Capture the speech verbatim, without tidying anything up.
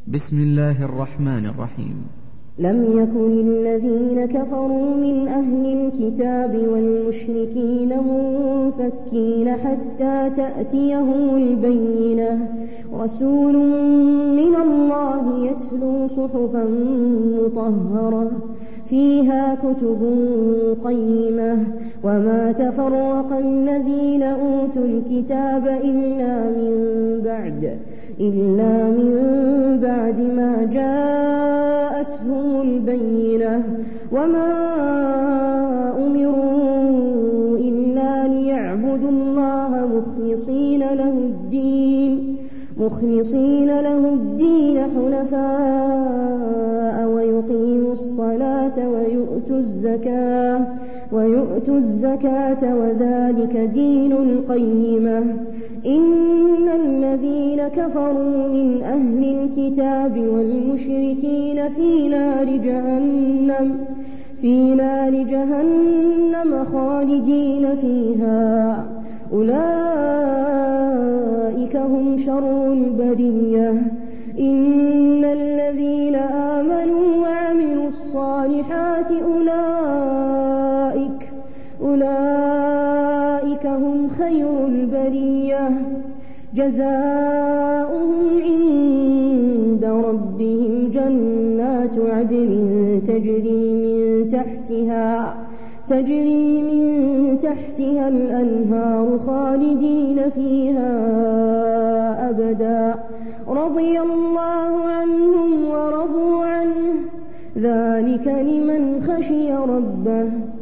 بسم الله الرحمن الرحيم. لم يكن الذين كفروا من أهل الكتاب والمشركين منفكين حتى تأتيهم البينة، رسول من الله يتلو صحفا مطهرة فيها كتب قيمة، وما تفرق الذين أوتوا الكتاب إلا من بعد إلا من بعد ما جاءتهم البينة، وما أمروا إلا ليعبدوا الله مخلصين له الدين مخلصين له الدين حنفاء ويقيموا الصلاة ويؤتوا الزكاة ويؤتوا الزكاة وذلك دين القيمة. إن الذين كفروا من أهل الكتاب والمشركين في نار جهنم في نار جهنم خالدين فيها، أولئك هم شر البرية. إن الذين آمنوا وعملوا الصالحات أولئك أولئك هم خير البرية، جزاؤهم عند ربهم جنات عدن تجري من تحتها تجري من تحتها الأنهار خالدين فيها أبدا، رضي الله عنهم ورضوا عنه، ذلك لمن خشي ربه.